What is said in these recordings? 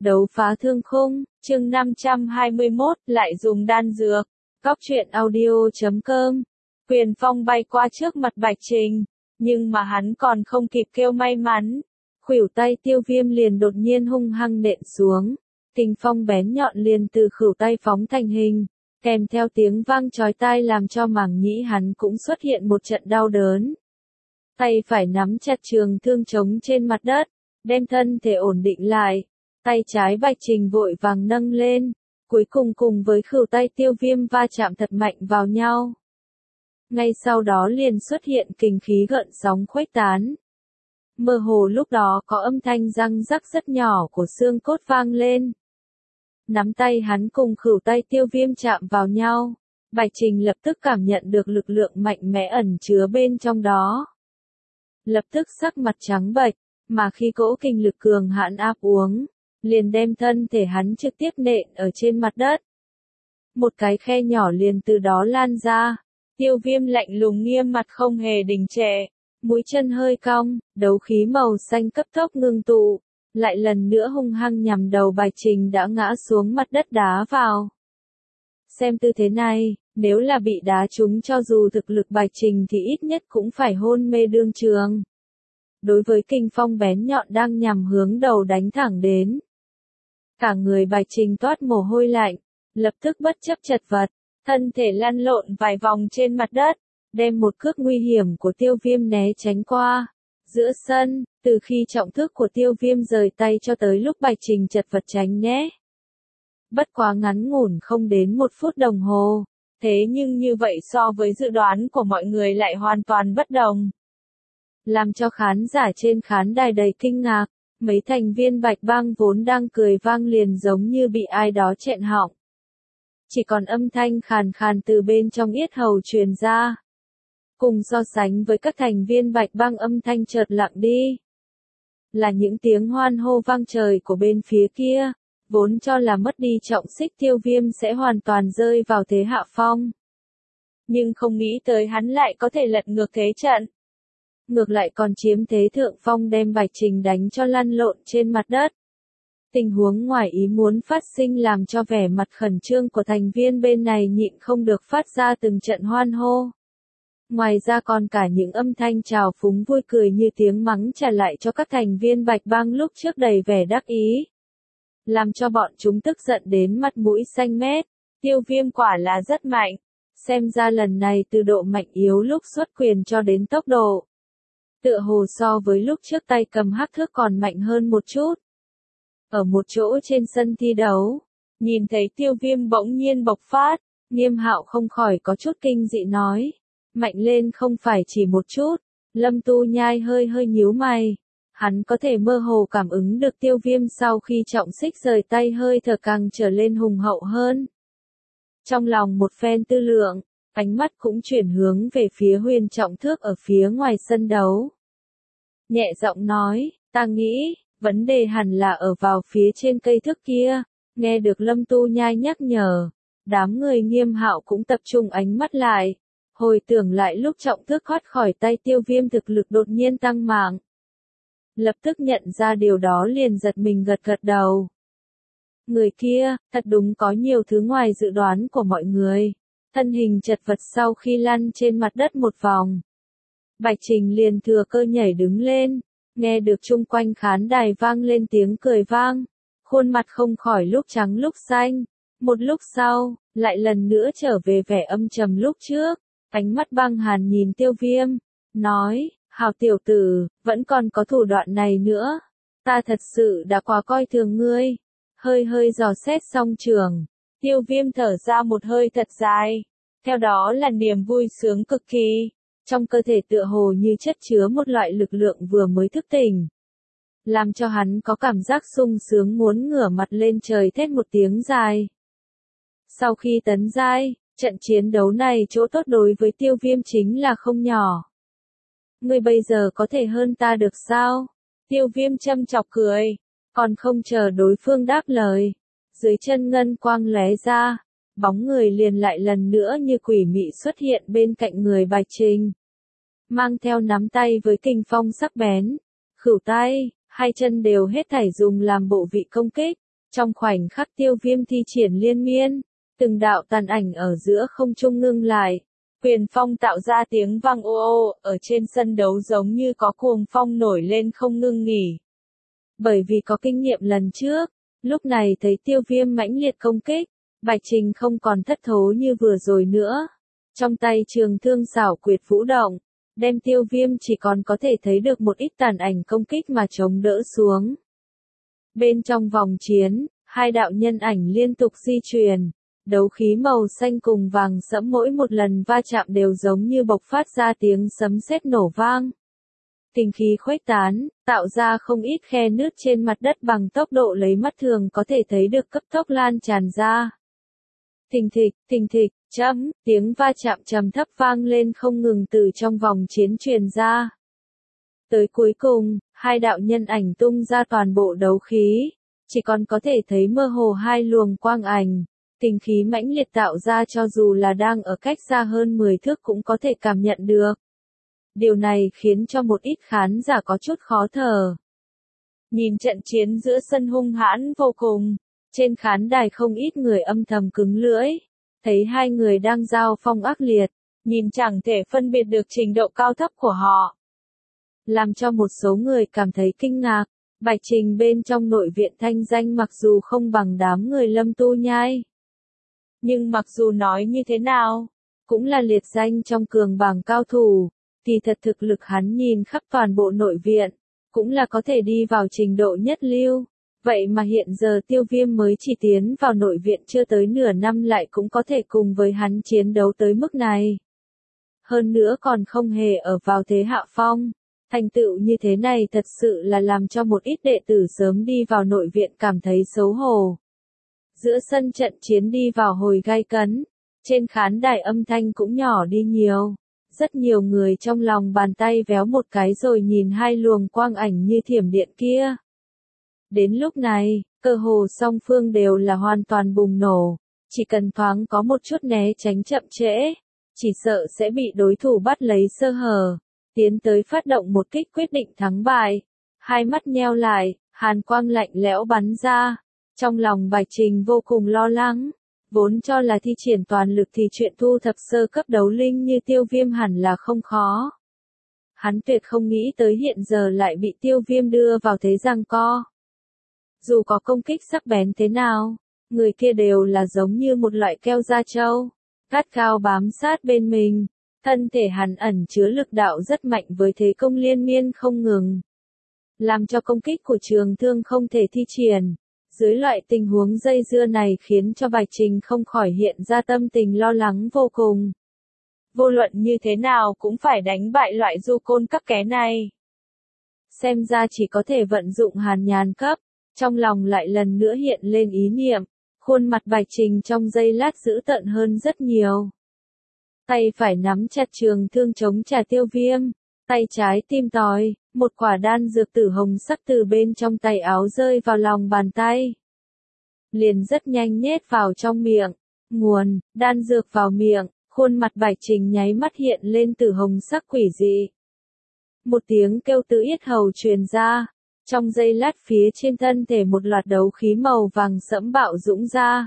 Đấu phá thương khung, chương 521, lại dùng đan dược. Cóc truyện audio.com. Quyền phong bay qua trước mặt Bạch Trình, nhưng mà hắn còn không kịp kêu may mắn. Khuỷu tay Tiêu Viêm liền đột nhiên hung hăng nện xuống. Kình phong bén nhọn liền từ khuỷu tay phóng thành hình, kèm theo tiếng vang chói tai làm cho màng nhĩ hắn cũng xuất hiện một trận đau đớn. Tay phải nắm chặt trường thương trống trên mặt đất, đem thân thể ổn định lại. Tay trái Bạch Trình vội vàng nâng lên, cuối cùng cùng với khuỷu tay Tiêu Viêm va chạm thật mạnh vào nhau. Ngay sau đó liền xuất hiện kình khí gợn sóng khuếch tán. Mơ hồ lúc đó có âm thanh răng rắc rất nhỏ của xương cốt vang lên. Nắm tay hắn cùng khuỷu tay Tiêu Viêm chạm vào nhau, Bạch Trình lập tức cảm nhận được lực lượng mạnh mẽ ẩn chứa bên trong đó. Lập tức sắc mặt trắng bệch, mà khi cỗ kình lực cường hãn áp uống, liền đem thân thể hắn trực tiếp nện ở trên mặt đất. Một cái khe nhỏ liền từ đó lan ra. Tiêu Viêm lạnh lùng nghiêm mặt không hề đình trệ, mũi chân hơi cong, đấu khí màu xanh cấp tốc ngưng tụ, lại lần nữa hung hăng nhằm đầu Bạch Trình đã ngã xuống mặt đất đá vào. Xem tư thế này, nếu là bị đá trúng cho dù thực lực Bạch Trình thì ít nhất cũng phải hôn mê đương trường. Đối với kình phong bén nhọn đang nhằm hướng đầu đánh thẳng đến, cả người Bạch Trình toát mồ hôi lạnh, lập tức bất chấp chật vật, thân thể lăn lộn vài vòng trên mặt đất, đem một cước nguy hiểm của Tiêu Viêm né tránh qua. Giữa sân, từ khi trọng thức của Tiêu Viêm rời tay cho tới lúc Bạch Trình chật vật tránh né, bất quá ngắn ngủn không đến 1 phút đồng hồ, thế nhưng như vậy so với dự đoán của mọi người lại hoàn toàn bất đồng. Làm cho khán giả trên khán đài đầy kinh ngạc, mấy thành viên Bạch Bang vốn đang cười vang liền giống như bị ai đó chẹn họng. Chỉ còn âm thanh khàn khàn từ bên trong yết hầu truyền ra. Cùng so sánh với các thành viên Bạch Bang âm thanh chợt lặng đi, là những tiếng hoan hô vang trời của bên phía kia, vốn cho là mất đi trọng xích Tiêu Viêm sẽ hoàn toàn rơi vào thế hạ phong. Nhưng không nghĩ tới hắn lại có thể lật ngược thế trận. Ngược lại còn chiếm thế thượng phong đem Bạch Trình đánh cho lăn lộn trên mặt đất. Tình huống ngoài ý muốn phát sinh làm cho vẻ mặt khẩn trương của thành viên bên này nhịn không được phát ra từng trận hoan hô. Ngoài ra còn cả những âm thanh trào phúng vui cười như tiếng mắng trả lại cho các thành viên Bạch Bang lúc trước đầy vẻ đắc ý. Làm cho bọn chúng tức giận đến mặt mũi xanh mét. Tiêu Viêm quả là rất mạnh. Xem ra lần này từ độ mạnh yếu lúc xuất quyền cho đến tốc độ, tựa hồ so với lúc trước tay cầm hắc thước còn mạnh hơn một chút. Ở một chỗ trên sân thi đấu, nhìn thấy Tiêu Viêm bỗng nhiên bộc phát, Nghiêm Hạo không khỏi có chút kinh dị nói. Mạnh lên không phải chỉ một chút. Lâm Tu Nhai hơi nhíu mày. Hắn có thể mơ hồ cảm ứng được Tiêu Viêm sau khi trọng xích rời tay hơi thở càng trở lên hùng hậu hơn. Trong lòng một phen tư lượng, ánh mắt cũng chuyển hướng về phía Huyền Trọng Thước ở phía ngoài sân đấu. Nhẹ giọng nói, ta nghĩ, vấn đề hẳn là ở vào phía trên cây thước kia. Nghe được Lâm Tu Nhai nhắc nhở, đám người Nghiêm Hạo cũng tập trung ánh mắt lại. Hồi tưởng lại lúc Trọng Thước thoát khỏi tay Tiêu Viêm thực lực đột nhiên tăng mạnh. Lập tức nhận ra điều đó liền giật mình gật đầu. Người kia, thật đúng có nhiều thứ ngoài dự đoán của mọi người. Thân hình chật vật sau khi lăn trên mặt đất một vòng, Bạch Trình liền thừa cơ nhảy đứng lên, nghe được chung quanh khán đài vang lên tiếng cười vang. Khuôn mặt không khỏi lúc trắng lúc xanh. Một lúc sau, lại lần nữa trở về vẻ âm trầm lúc trước. Ánh mắt băng hàn nhìn Tiêu Viêm, nói, hào tiểu tử, vẫn còn có thủ đoạn này nữa. Ta thật sự đã quá coi thường ngươi. Hơi dò xét xong trường, Tiêu Viêm thở ra một hơi thật dài. Theo đó là niềm vui sướng cực kỳ. Trong cơ thể tựa hồ như chất chứa một loại lực lượng vừa mới thức tỉnh, làm cho hắn có cảm giác sung sướng muốn ngửa mặt lên trời thét một tiếng dài. Sau khi tấn giai, trận chiến đấu này chỗ tốt đối với Tiêu Viêm chính là không nhỏ. Ngươi bây giờ có thể hơn ta được sao? Tiêu Viêm châm chọc cười, còn không chờ đối phương đáp lời. Dưới chân ngân quang lóe ra, bóng người liền lại lần nữa như quỷ mị xuất hiện bên cạnh người Bạch Trình. Mang theo nắm tay với kình phong sắc bén, khuỷu tay, hai chân đều hết thảy dùng làm bộ vị công kích. Trong khoảnh khắc Tiêu Viêm thi triển liên miên, từng đạo tàn ảnh ở giữa không trung ngưng lại. Quyền phong tạo ra tiếng vang ô ô, ở trên sân đấu giống như có cuồng phong nổi lên không ngưng nghỉ. Bởi vì có kinh nghiệm lần trước, lúc này thấy Tiêu Viêm mãnh liệt công kích, Bạch Trình không còn thất thố như vừa rồi nữa. Trong tay trường thương xảo quyệt vũ động, đem Tiêu Viêm chỉ còn có thể thấy được một ít tàn ảnh công kích mà chống đỡ xuống. Bên trong vòng chiến, hai đạo nhân ảnh liên tục di chuyển, đấu khí màu xanh cùng vàng sẫm mỗi một lần va chạm đều giống như bộc phát ra tiếng sấm sét nổ vang. Kinh khí khuếch tán, tạo ra không ít khe nứt trên mặt đất bằng tốc độ lấy mắt thường có thể thấy được cấp tốc lan tràn ra. Thình thịch, tiếng va chạm trầm thấp vang lên không ngừng từ trong vòng chiến truyền ra. Tới cuối cùng, hai đạo nhân ảnh tung ra toàn bộ đấu khí, chỉ còn có thể thấy mơ hồ hai luồng quang ảnh, kinh khí mãnh liệt tạo ra cho dù là đang ở cách xa hơn 10 thước cũng có thể cảm nhận được. Điều này khiến cho một ít khán giả có chút khó thở. Nhìn trận chiến giữa sân hung hãn vô cùng, trên khán đài không ít người âm thầm cứng lưỡi, thấy hai người đang giao phong ác liệt, nhìn chẳng thể phân biệt được trình độ cao thấp của họ. Làm cho một số người cảm thấy kinh ngạc, Bạch Trình bên trong nội viện thanh danh mặc dù không bằng đám người Lâm Tu Nhai. Nhưng mặc dù nói như thế nào, cũng là liệt danh trong cường bảng cao thủ, thì thật thực lực hắn nhìn khắp toàn bộ nội viện, cũng là có thể đi vào trình độ nhất lưu. Vậy mà hiện giờ Tiêu Viêm mới chỉ tiến vào nội viện chưa tới nửa năm lại cũng có thể cùng với hắn chiến đấu tới mức này. Hơn nữa còn không hề ở vào thế hạ phong. Thành tựu như thế này thật sự là làm cho một ít đệ tử sớm đi vào nội viện cảm thấy xấu hổ. Giữa sân trận chiến đi vào hồi gay cấn, trên khán đài âm thanh cũng nhỏ đi nhiều. Rất nhiều người trong lòng bàn tay véo một cái rồi nhìn hai luồng quang ảnh như thiểm điện kia. Đến lúc này, cơ hồ song phương đều là hoàn toàn bùng nổ, chỉ cần thoáng có một chút né tránh chậm trễ, chỉ sợ sẽ bị đối thủ bắt lấy sơ hở, tiến tới phát động một kích quyết định thắng bại. Hai mắt nheo lại, hàn quang lạnh lẽo bắn ra, trong lòng Bạch Trình vô cùng lo lắng, vốn cho là thi triển toàn lực thì chuyện thu thập sơ cấp đấu linh như Tiêu Viêm hẳn là không khó. Hắn tuyệt không nghĩ tới hiện giờ lại bị Tiêu Viêm đưa vào thế giằng co. Dù có công kích sắc bén thế nào, người kia đều là giống như một loại keo da trâu, gắt gao bám sát bên mình, thân thể hắn ẩn chứa lực đạo rất mạnh với thế công liên miên không ngừng, làm cho công kích của trường thương không thể thi triển. Dưới loại tình huống dây dưa này khiến cho Bạch Trình không khỏi hiện ra tâm tình lo lắng vô cùng. Vô luận như thế nào cũng phải đánh bại loại du côn cấp ké này. Xem ra chỉ có thể vận dụng hàn nhàn cấp. Trong lòng lại lần nữa hiện lên ý niệm, khuôn mặt Bạch Trình trong giây lát dữ tợn hơn rất nhiều. Tay phải nắm chặt trường thương chống trả Tiêu Viêm, tay trái tim tòi, một quả đan dược tử hồng sắc từ bên trong tay áo rơi vào lòng bàn tay. Liền rất nhanh nhét vào trong miệng, nguồn, đan dược vào miệng, khuôn mặt Bạch Trình nháy mắt hiện lên tử hồng sắc quỷ dị. Một tiếng kêu từ yết hầu truyền ra. Trong giây lát phía trên thân thể một loạt đấu khí màu vàng sẫm bạo dũng ra.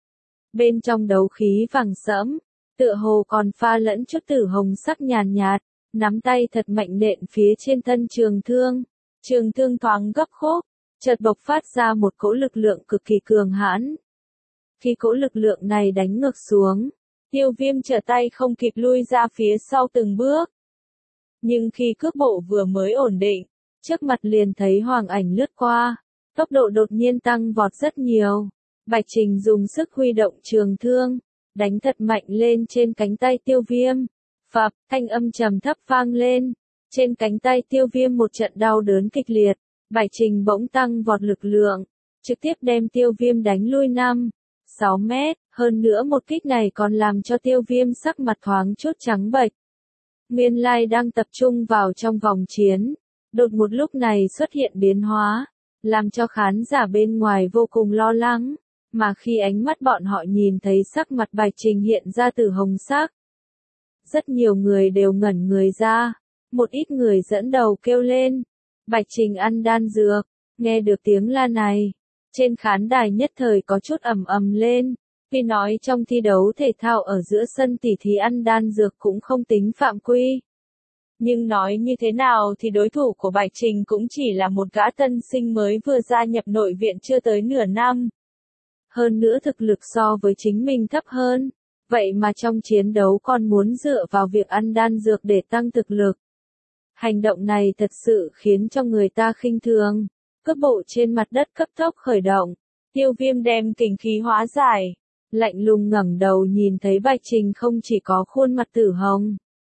Bên trong đấu khí vàng sẫm, tựa hồ còn pha lẫn chút tử hồng sắc nhàn nhạt, nắm tay thật mạnh nện phía trên thân trường thương. Trường thương thoáng gấp khúc, chợt bộc phát ra một cỗ lực lượng cực kỳ cường hãn. Khi cỗ lực lượng này đánh ngược xuống, Tiêu Viêm trở tay không kịp lui ra phía sau từng bước. Nhưng khi cước bộ vừa mới ổn định, trước mặt liền thấy hoàng ảnh lướt qua, tốc độ đột nhiên tăng vọt rất nhiều. Bạch Trình dùng sức huy động trường thương, đánh thật mạnh lên trên cánh tay Tiêu Viêm. Phập, thanh âm trầm thấp vang lên, trên cánh tay Tiêu Viêm một trận đau đớn kịch liệt. Bạch Trình bỗng tăng vọt lực lượng, trực tiếp đem Tiêu Viêm đánh lui 5-6 mét, hơn nữa một kích này còn làm cho Tiêu Viêm sắc mặt thoáng chút trắng bệch. Nguyên lai đang tập trung vào trong vòng chiến. Đột một lúc này xuất hiện biến hóa, làm cho khán giả bên ngoài vô cùng lo lắng, mà khi ánh mắt bọn họ nhìn thấy sắc mặt Bạch Trình hiện ra từ hồng sắc. Rất nhiều người đều ngẩn người ra, một ít người dẫn đầu kêu lên, Bạch Trình ăn đan dược, nghe được tiếng la này, Trên khán đài nhất thời có chút ầm ầm lên, vì nói trong thi đấu thể thao ở giữa sân tỉ thí ăn đan dược cũng không tính phạm quy. Nhưng nói như thế nào thì đối thủ của Bạch Trình cũng chỉ là một gã tân sinh mới vừa gia nhập nội viện chưa tới nửa năm. Hơn nữa thực lực so với chính mình thấp hơn, vậy mà trong chiến đấu còn muốn dựa vào việc ăn đan dược để tăng thực lực. Hành động này thật sự khiến cho người ta khinh thường. Cước bộ trên mặt đất cấp tốc khởi động, Tiêu Viêm đem kình khí hóa giải, lạnh lùng ngẩng đầu nhìn thấy Bạch Trình không chỉ có khuôn mặt tử hồng.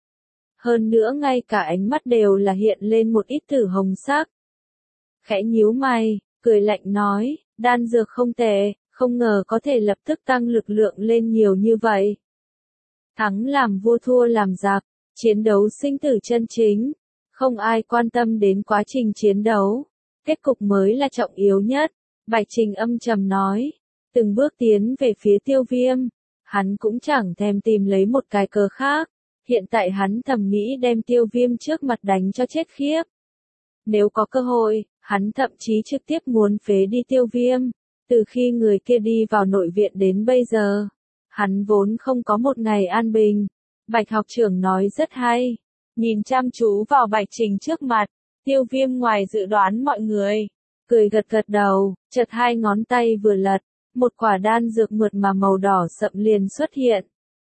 Hơn nữa ngay cả ánh mắt đều là hiện lên một ít tử hồng sắc. Khẽ nhíu mày, cười lạnh nói, đan dược không tệ, không ngờ có thể lập tức tăng lực lượng lên nhiều như vậy. Thắng làm vua thua làm giặc, chiến đấu sinh tử chân chính, không ai quan tâm đến quá trình chiến đấu, kết cục mới là trọng yếu nhất. Bạch Trình âm trầm nói, từng bước tiến về phía Tiêu Viêm, hắn cũng chẳng thèm tìm lấy một cái cớ khác. Hiện tại hắn thầm nghĩ đem Tiêu Viêm trước mặt đánh cho chết khiếp. Nếu có cơ hội, hắn thậm chí trực tiếp muốn phế đi Tiêu Viêm. Từ khi người kia đi vào nội viện đến bây giờ, hắn vốn không có một ngày an bình. Bạch học trưởng nói rất hay. Nhìn chăm chú vào Bạch Trình trước mặt, Tiêu Viêm ngoài dự đoán mọi người, cười gật gật đầu, chợt hai ngón tay vừa lật, một quả đan dược mượt mà màu đỏ sậm liền xuất hiện.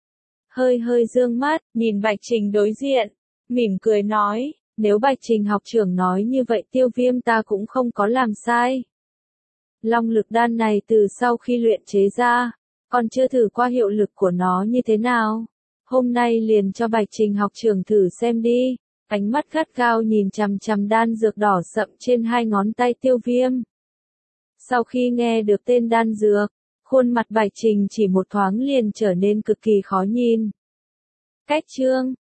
Hơi hơi dương mắt, nhìn Bạch Trình đối diện, mỉm cười nói, nếu Bạch Trình học trưởng nói như vậy Tiêu Viêm ta cũng không có làm sai. Long lực đan này từ sau khi luyện chế ra, còn chưa thử qua hiệu lực của nó như thế nào. Hôm nay liền cho Bạch Trình học trưởng thử xem đi. Ánh mắt gắt gao nhìn chằm chằm đan dược đỏ sậm trên hai ngón tay Tiêu Viêm. Sau khi nghe được tên đan dược, khuôn mặt Bạch Trình chỉ một thoáng liền trở nên cực kỳ khó nhìn. Cách chương